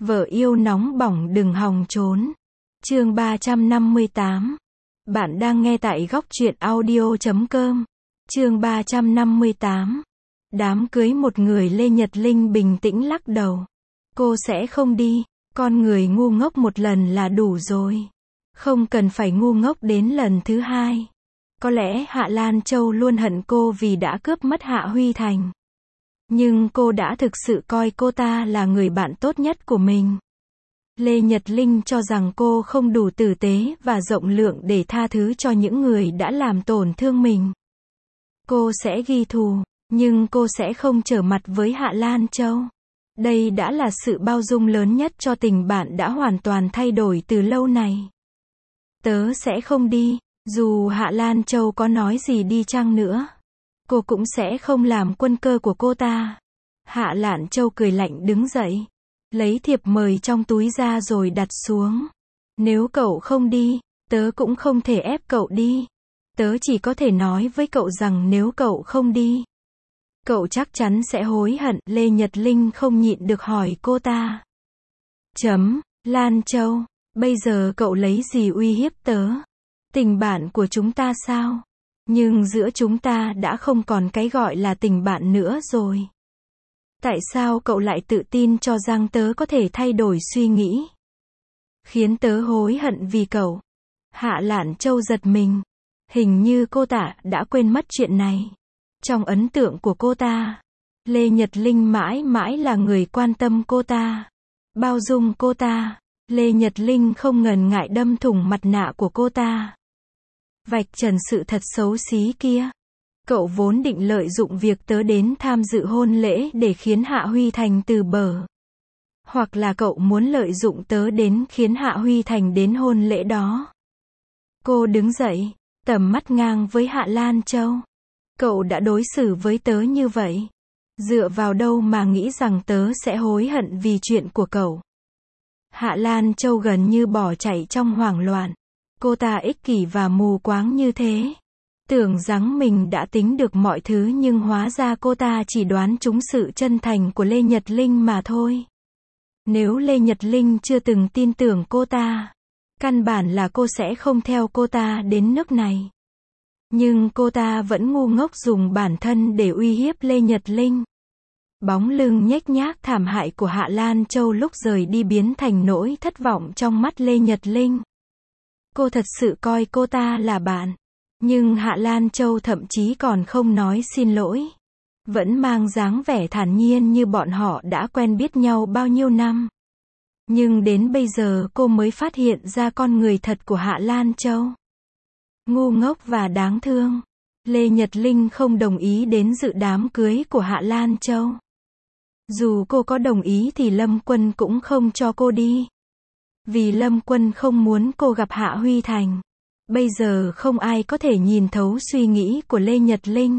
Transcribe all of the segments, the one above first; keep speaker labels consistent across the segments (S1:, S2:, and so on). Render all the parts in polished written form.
S1: Vợ yêu nóng bỏng đừng hòng trốn. Chương 358. Bạn đang nghe tại góc truyện audio.com. Chương 358. Đám cưới một người. Lê Nhật Linh bình tĩnh lắc đầu. Cô sẽ không đi. Con người ngu ngốc một lần là đủ rồi. Không cần phải ngu ngốc đến lần thứ hai. Có lẽ Hạ Lan Châu luôn hận cô vì đã cướp mất Hạ Huy Thành. Nhưng cô đã thực sự coi cô ta là người bạn tốt nhất của mình. Lê Nhật Linh cho rằng cô không đủ tử tế và rộng lượng để tha thứ cho những người đã làm tổn thương mình. Cô sẽ ghi thù, nhưng cô sẽ không trở mặt với Hạ Lan Châu. Đây đã là sự bao dung lớn nhất cho tình bạn đã hoàn toàn thay đổi từ lâu này. Tớ sẽ không đi, dù Hạ Lan Châu có nói gì đi chăng nữa. Cô cũng sẽ không làm quân cờ của cô ta. Hạ Lan Châu cười lạnh đứng dậy. Lấy thiệp mời trong túi ra rồi đặt xuống. Nếu cậu không đi, tớ cũng không thể ép cậu đi. Tớ chỉ có thể nói với cậu rằng nếu cậu không đi, cậu chắc chắn sẽ hối hận. Lê Nhật Linh không nhịn được hỏi cô ta. Lan Châu, bây giờ cậu lấy gì uy hiếp tớ? Tình bạn của chúng ta sao? Nhưng giữa chúng ta đã không còn cái gọi là tình bạn nữa rồi. Tại sao cậu lại tự tin cho rằng tớ có thể thay đổi suy nghĩ? Khiến tớ hối hận vì cậu. Hạ Lan Châu giật mình. Hình như cô ta đã quên mất chuyện này. Trong ấn tượng của cô ta, Lê Nhật Linh mãi mãi là người quan tâm cô ta, bao dung cô ta. Lê Nhật Linh không ngần ngại đâm thủng mặt nạ của cô ta, vạch trần sự thật xấu xí kia. Cậu vốn định lợi dụng việc tớ đến tham dự hôn lễ để khiến Hạ Huy Thành từ bờ. Hoặc là cậu muốn lợi dụng tớ đến khiến Hạ Huy Thành đến hôn lễ đó. Cô đứng dậy, tầm mắt ngang với Hạ Lan Châu. Cậu đã đối xử với tớ như vậy. Dựa vào đâu mà nghĩ rằng tớ sẽ hối hận vì chuyện của cậu? Hạ Lan Châu gần như bỏ chạy trong hoảng loạn. Cô ta ích kỷ và mù quáng như thế. Tưởng rằng mình đã tính được mọi thứ nhưng hóa ra cô ta chỉ đoán trúng sự chân thành của Lê Nhật Linh mà thôi. Nếu Lê Nhật Linh chưa từng tin tưởng cô ta, căn bản là cô sẽ không theo cô ta đến nước này. Nhưng cô ta vẫn ngu ngốc dùng bản thân để uy hiếp Lê Nhật Linh. Bóng lưng nhếch nhác thảm hại của Hạ Lan Châu lúc rời đi biến thành nỗi thất vọng trong mắt Lê Nhật Linh. Cô thật sự coi cô ta là bạn. Nhưng Hạ Lan Châu thậm chí còn không nói xin lỗi. Vẫn mang dáng vẻ thản nhiên như bọn họ đã quen biết nhau bao nhiêu năm. Nhưng đến bây giờ cô mới phát hiện ra con người thật của Hạ Lan Châu. Ngu ngốc và đáng thương. Lê Nhật Linh không đồng ý đến dự đám cưới của Hạ Lan Châu. Dù cô có đồng ý thì Lâm Quân cũng không cho cô đi. Vì Lâm Quân không muốn cô gặp Hạ Huy Thành. Bây giờ không ai có thể nhìn thấu suy nghĩ của Lê Nhật Linh.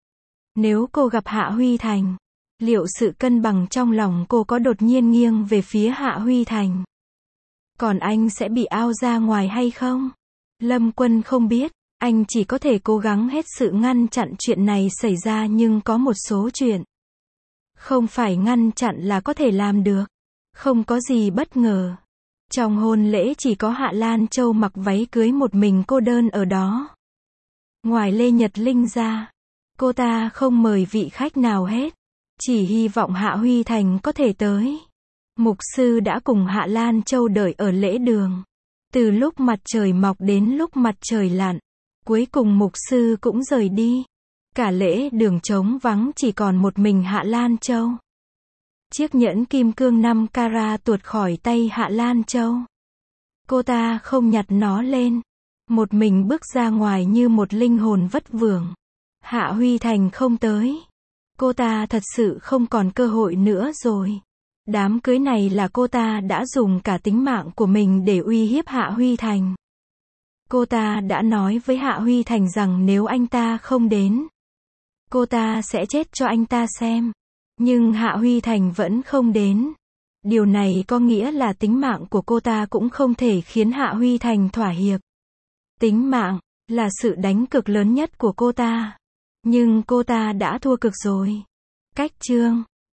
S1: Nếu cô gặp Hạ Huy Thành, liệu sự cân bằng trong lòng cô có đột nhiên nghiêng về phía Hạ Huy Thành? Còn anh sẽ bị ao ra ngoài hay không? Lâm Quân không biết, anh chỉ có thể cố gắng hết sự ngăn chặn chuyện này xảy ra, nhưng có một số chuyện không phải ngăn chặn là có thể làm được. Không có gì bất ngờ. Trong hôn lễ chỉ có Hạ Lan Châu mặc váy cưới một mình cô đơn ở đó. Ngoài Lê Nhật Linh ra, cô ta không mời vị khách nào hết. Chỉ hy vọng Hạ Huy Thành có thể tới. Mục sư đã cùng Hạ Lan Châu đợi ở lễ đường. Từ lúc mặt trời mọc đến lúc mặt trời lặn. Cuối cùng mục sư cũng rời đi. Cả lễ đường trống vắng, chỉ còn một mình Hạ Lan Châu. Chiếc nhẫn kim cương 5 carat tuột khỏi tay Hạ Lan Châu. Cô ta không nhặt nó lên. Một mình bước ra ngoài như một linh hồn vất vưởng. Hạ Huy Thành không tới. Cô ta thật sự không còn cơ hội nữa rồi. Đám cưới này là cô ta đã dùng cả tính mạng của mình để uy hiếp Hạ Huy Thành. Cô ta đã nói với Hạ Huy Thành rằng nếu anh ta không đến, cô ta sẽ chết cho anh ta xem. Nhưng Hạ Huy Thành vẫn không đến. Điều này có nghĩa là tính mạng của cô ta cũng không thể khiến Hạ Huy Thành thỏa hiệp. Tính mạng là sự đánh cược lớn nhất của cô ta. Nhưng cô ta đã thua cược rồi. Cách chương